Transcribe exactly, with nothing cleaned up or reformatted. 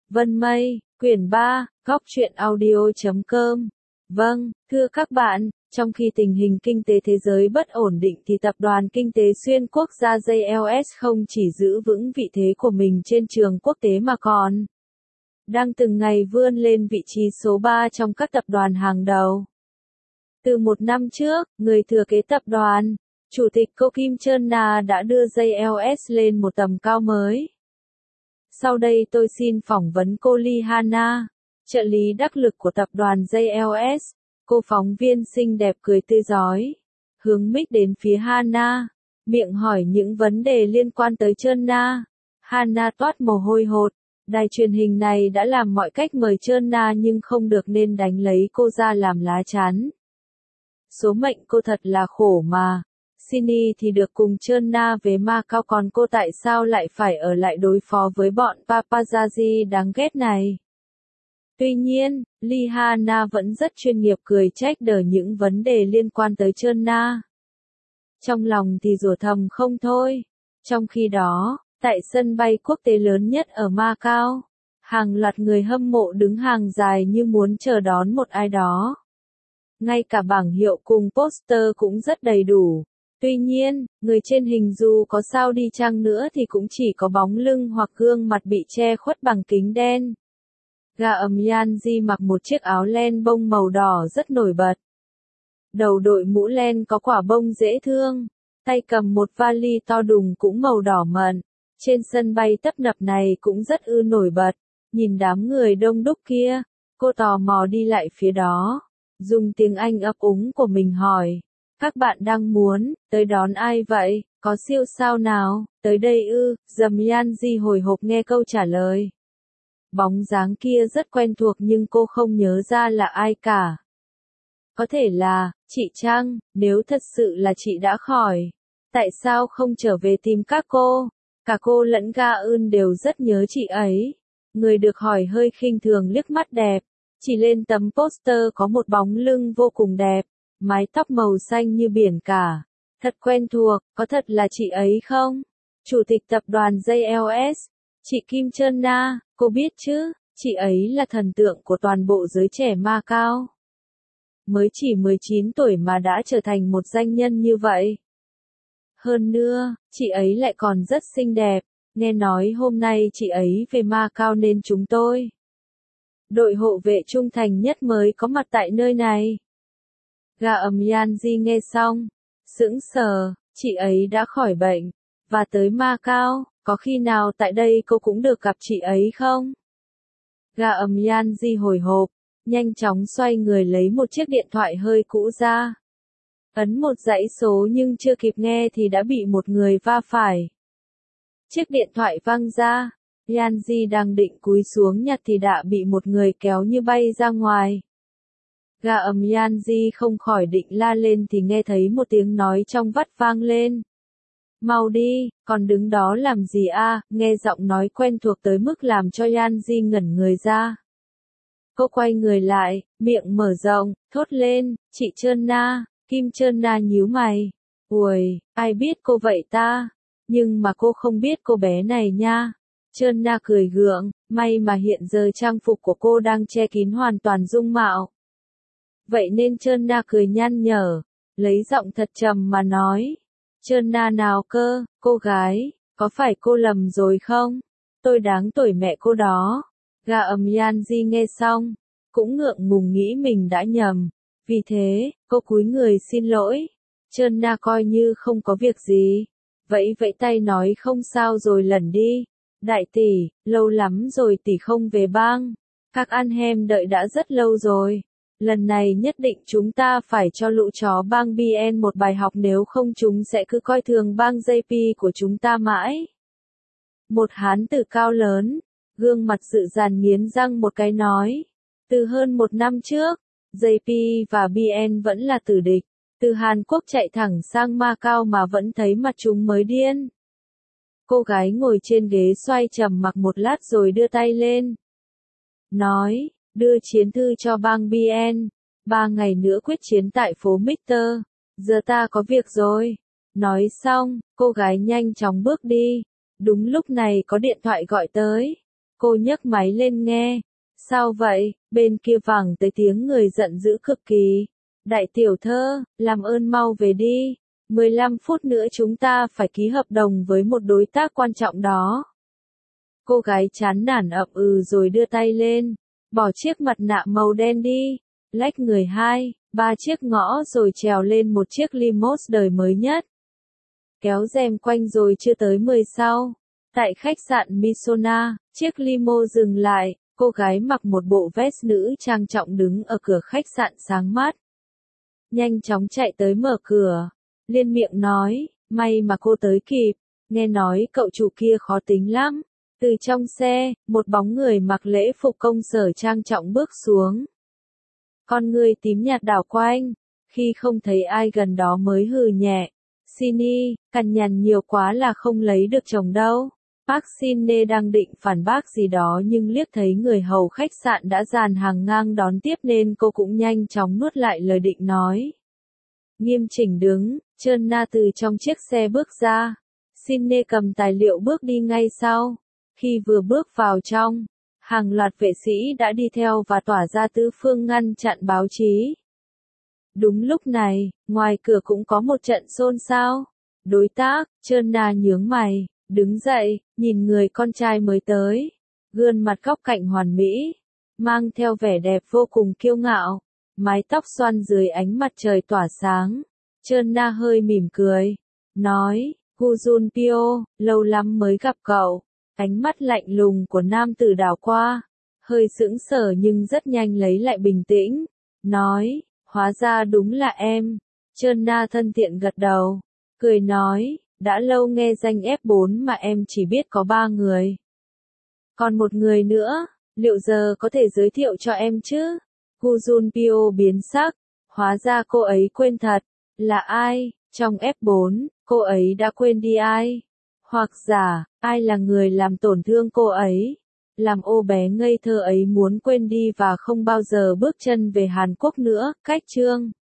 Vân Mây, quyển ba, góc truyện audio chấm com. Vâng, thưa các bạn, trong khi tình hình kinh tế thế giới bất ổn định thì tập đoàn kinh tế xuyên quốc gia gi eo ét không chỉ giữ vững vị thế của mình trên trường quốc tế mà còn đang từng ngày vươn lên vị trí số ba trong các tập đoàn hàng đầu. Từ một năm trước, người thừa kế tập đoàn, Chủ tịch cô Kim Chơn Na đã đưa gi eo ét lên một tầm cao mới. Sau đây tôi xin phỏng vấn cô Lee Hana, trợ lý đắc lực của tập đoàn gi eo ét. Cô phóng viên xinh đẹp cười tươi rói, hướng mic đến phía Hana, miệng hỏi những vấn đề liên quan tới Chơn Na. Hana toát mồ hôi hột, đài truyền hình này đã làm mọi cách mời Chơn Na nhưng không được nên đánh lấy cô ra làm lá chắn. Số mệnh cô thật là khổ mà. Sini thì được cùng Chơn Na về Macau, còn cô tại sao lại phải ở lại đối phó với bọn paparazzi đáng ghét này? Tuy nhiên, Lee Hana vẫn rất chuyên nghiệp cười trách đờ những vấn đề liên quan tới Chơn Na. Trong lòng thì rủa thầm không thôi. Trong khi đó, tại sân bay quốc tế lớn nhất ở Macau, hàng loạt người hâm mộ đứng hàng dài như muốn chờ đón một ai đó. Ngay cả bảng hiệu cùng poster cũng rất đầy đủ. Tuy nhiên, người trên hình dù có sao đi chăng nữa thì cũng chỉ có bóng lưng hoặc gương mặt bị che khuất bằng kính đen. Ga ầm Yanji mặc một chiếc áo len bông màu đỏ rất nổi bật. Đầu đội mũ len có quả bông dễ thương, tay cầm một vali to đùng cũng màu đỏ mận. Trên sân bay tấp nập này cũng rất ư nổi bật. Nhìn đám người đông đúc kia, cô tò mò đi lại phía đó, dùng tiếng Anh ấp úng của mình hỏi. Các bạn đang muốn tới đón ai vậy? Có siêu sao nào tới đây ư? Dầm Yanji hồi hộp nghe câu trả lời. Bóng dáng kia rất quen thuộc nhưng cô không nhớ ra là ai cả. Có thể là chị chăng? Nếu thật sự là chị đã khỏi, tại sao không trở về tìm các cô? Cả cô lẫn Ga Eun đều rất nhớ chị ấy. Người được hỏi hơi khinh thường liếc mắt đẹp, chỉ lên tấm poster có một bóng lưng vô cùng đẹp. Mái tóc màu xanh như biển cả. Thật quen thuộc, có thật là chị ấy không? Chủ tịch tập đoàn gi eo ét, chị Kim Chơn Na, cô biết chứ, chị ấy là thần tượng của toàn bộ giới trẻ Macau. Mới chỉ mười chín tuổi mà đã trở thành một danh nhân như vậy. Hơn nữa, chị ấy lại còn rất xinh đẹp, nghe nói hôm nay chị ấy về Macau nên chúng tôi. Đội hộ vệ trung thành nhất mới có mặt tại nơi này. Ga ầm Yanji nghe xong, sững sờ, chị ấy đã khỏi bệnh, và tới Macau, có khi nào tại đây cô cũng được gặp chị ấy không? Ga ầm Yanji hồi hộp, nhanh chóng xoay người lấy một chiếc điện thoại hơi cũ ra. Ấn một dãy số nhưng chưa kịp nghe thì đã bị một người va phải. Chiếc điện thoại văng ra, Yanji đang định cúi xuống nhặt thì đã bị một người kéo như bay ra ngoài. Ga ầm Yanji không khỏi định la lên thì nghe thấy một tiếng nói trong vắt vang lên. Mau đi, còn đứng đó làm gì a? Nghe giọng nói quen thuộc tới mức làm cho Yanji ngẩn người ra. Cô quay người lại, miệng mở rộng, thốt lên, chị Chơn Na. Kim Chơn Na nhíu mày. Ui, ai biết cô vậy ta? Nhưng mà cô không biết cô bé này nha. Chơn Na cười gượng, may mà hiện giờ trang phục của cô đang che kín hoàn toàn dung mạo. Vậy nên Chơn Na cười nhăn nhở, lấy giọng thật trầm mà nói. Chơn Na nào cơ, cô gái, có phải cô lầm rồi không? Tôi đáng tuổi mẹ cô đó. Ga ầm Yanji nghe xong, cũng ngượng ngùng nghĩ mình đã nhầm. Vì thế, cô cúi người xin lỗi. Chơn Na coi như không có việc gì. Vẫy vẫy tay nói không sao rồi lẩn đi. Đại tỷ, lâu lắm rồi tỷ không về bang. Các ăn hem đợi đã rất lâu rồi. Lần này nhất định chúng ta phải cho lũ chó bang bê en một bài học, nếu không chúng sẽ cứ coi thường bang gi pê của chúng ta mãi. Một hán tử cao lớn, gương mặt dự dàn nghiến răng một cái nói. Từ hơn một năm trước, gi pê và bê en vẫn là tử địch. Từ Hàn Quốc chạy thẳng sang Macau mà vẫn thấy mặt chúng mới điên. Cô gái ngồi trên ghế xoay trầm mặc một lát rồi đưa tay lên. Nói. Đưa chiến thư cho bang bê en, ba ngày nữa quyết chiến tại phố Mister, giờ ta có việc rồi. Nói xong, cô gái nhanh chóng bước đi. Đúng lúc này có điện thoại gọi tới. Cô nhấc máy lên nghe. Sao vậy? Bên kia vẳng tới tiếng người giận dữ cực kỳ. Đại tiểu thơ, làm ơn mau về đi. mười lăm phút nữa chúng ta phải ký hợp đồng với một đối tác quan trọng đó. Cô gái chán nản ậm ừ rồi đưa tay lên. Bỏ chiếc mặt nạ màu đen đi. Lách người hai, ba chiếc ngõ rồi trèo lên một chiếc limousine đời mới nhất. Kéo rèm quanh rồi chưa tới mười sau. Tại khách sạn Misona, chiếc limo dừng lại, cô gái mặc một bộ vest nữ trang trọng đứng ở cửa khách sạn sáng mát. Nhanh chóng chạy tới mở cửa. Liên miệng nói, may mà cô tới kịp, nghe nói cậu chủ kia khó tính lắm. Từ trong xe, một bóng người mặc lễ phục công sở trang trọng bước xuống. Con người tím nhạt đảo quanh, khi không thấy ai gần đó mới hừ nhẹ. Sini, cằn nhằn nhiều quá là không lấy được chồng đâu. Park Shin-hye đang định phản bác gì đó nhưng liếc thấy người hầu khách sạn đã dàn hàng ngang đón tiếp nên cô cũng nhanh chóng nuốt lại lời định nói. Nghiêm chỉnh đứng, Trơn Na từ trong chiếc xe bước ra. Shin-hye cầm tài liệu bước đi ngay sau. Khi vừa bước vào trong, hàng loạt vệ sĩ đã đi theo và tỏa ra tứ phương ngăn chặn báo chí. Đúng lúc này, ngoài cửa cũng có một trận xôn xao. Đối tác, Trơn Na nhướng mày, đứng dậy, nhìn người con trai mới tới. Gương mặt góc cạnh hoàn mỹ, mang theo vẻ đẹp vô cùng kiêu ngạo. Mái tóc xoăn dưới ánh mặt trời tỏa sáng. Trơn Na hơi mỉm cười, nói, Gu Junpyo, lâu lắm mới gặp cậu. Ánh mắt lạnh lùng của nam tử đảo qua, hơi sững sờ nhưng rất nhanh lấy lại bình tĩnh, nói, hóa ra đúng là em. Trơn Na thân thiện gật đầu, cười nói, đã lâu nghe danh ép bốn mà em chỉ biết có ba người. Còn một người nữa, liệu giờ có thể giới thiệu cho em chứ? Gu Junpyo biến sắc, hóa ra cô ấy quên thật, là ai, trong ép bốn, cô ấy đã quên đi ai? Hoặc giả, ai là người làm tổn thương cô ấy? Làm ô bé ngây thơ ấy muốn quên đi và không bao giờ bước chân về Hàn Quốc nữa. Cách chương